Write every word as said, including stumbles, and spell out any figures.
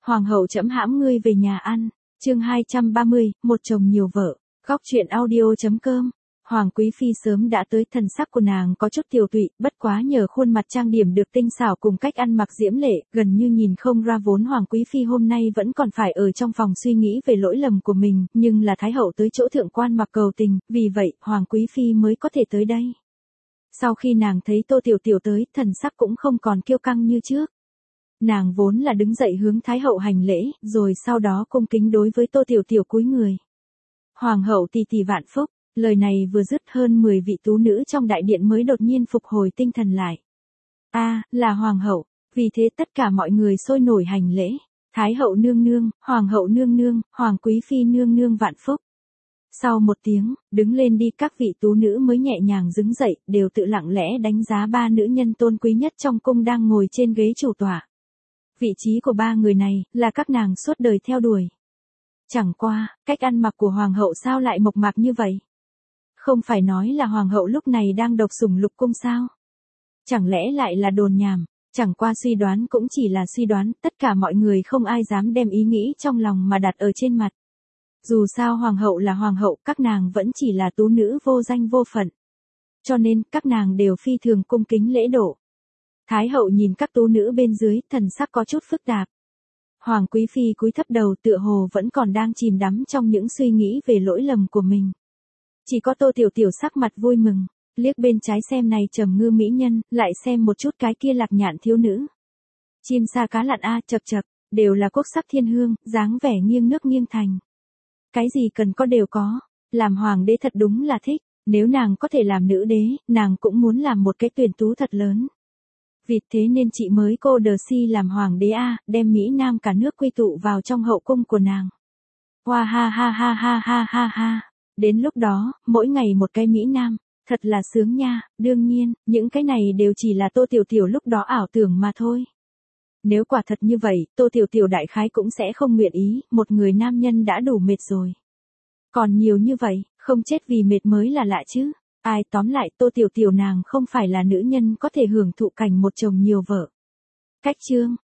Hoàng hậu trẫm hãm ngươi về nhà ăn. Chương hai trăm ba mươi, một chồng nhiều vợ. Góc truyện audio chấm com. Hoàng quý phi sớm đã tới, thần sắc của nàng có chút tiều tụy, bất quá nhờ khuôn mặt trang điểm được tinh xảo cùng cách ăn mặc diễm lệ, gần như nhìn không ra vốn hoàng quý phi hôm nay vẫn còn phải ở trong phòng suy nghĩ về lỗi lầm của mình, nhưng là thái hậu tới chỗ thượng quan mặc cầu tình, vì vậy hoàng quý phi mới có thể tới đây. Sau khi nàng thấy Tô Tiểu Tiểu tới, thần sắc cũng không còn kiêu căng như trước. Nàng vốn là đứng dậy hướng thái hậu hành lễ, rồi sau đó cung kính đối với Tô Tiểu Tiểu cúi người. Hoàng hậu tỷ tỷ vạn phúc. Lời này vừa dứt, hơn mười vị tú nữ trong đại điện mới đột nhiên phục hồi tinh thần lại. A, à, là hoàng hậu, vì thế tất cả mọi người sôi nổi hành lễ. Thái hậu nương nương, hoàng hậu nương nương, hoàng quý phi nương nương vạn phúc. Sau một tiếng, đứng lên đi, các vị tú nữ mới nhẹ nhàng đứng dậy, đều tự lặng lẽ đánh giá ba nữ nhân tôn quý nhất trong cung đang ngồi trên ghế chủ tọa. Vị trí của ba người này, là các nàng suốt đời theo đuổi. Chẳng qua, cách ăn mặc của hoàng hậu sao lại mộc mạc như vậy? Không phải nói là hoàng hậu lúc này đang độc sủng lục cung sao? Chẳng lẽ lại là đồn nhảm? Chẳng qua suy đoán cũng chỉ là suy đoán, tất cả mọi người không ai dám đem ý nghĩ trong lòng mà đặt ở trên mặt. Dù sao hoàng hậu là hoàng hậu, các nàng vẫn chỉ là tú nữ vô danh vô phận. Cho nên, các nàng đều phi thường cung kính lễ độ. Thái hậu nhìn các tú nữ bên dưới, thần sắc có chút phức tạp. Hoàng quý phi cúi thấp đầu, tựa hồ vẫn còn đang chìm đắm trong những suy nghĩ về lỗi lầm của mình. Chỉ có Tô Tiểu Tiểu sắc mặt vui mừng, liếc bên trái xem này trầm ngư mỹ nhân, lại xem một chút cái kia lạc nhạn thiếu nữ. Chim sa cá lặn a, chập chập, đều là quốc sắc thiên hương, dáng vẻ nghiêng nước nghiêng thành. Cái gì cần có đều có, làm hoàng đế thật đúng là thích, nếu nàng có thể làm nữ đế, nàng cũng muốn làm một cái tuyển tú thật lớn. Vì thế nên chị mới cô đờ si làm hoàng đế a, đem Mỹ Nam cả nước quy tụ vào trong hậu cung của nàng. Hoa ha ha ha ha ha ha ha. Đến lúc đó, mỗi ngày một cái Mỹ Nam, thật là sướng nha. Đương nhiên, những cái này đều chỉ là Tô Tiểu Tiểu lúc đó ảo tưởng mà thôi. Nếu quả thật như vậy, Tô Tiểu Tiểu đại khái cũng sẽ không nguyện ý, một người nam nhân đã đủ mệt rồi. Còn nhiều như vậy, không chết vì mệt mới là lạ chứ. Ai tóm lại, Tô Tiểu Tiểu nàng không phải là nữ nhân có thể hưởng thụ cảnh một chồng nhiều vợ. Cách chương,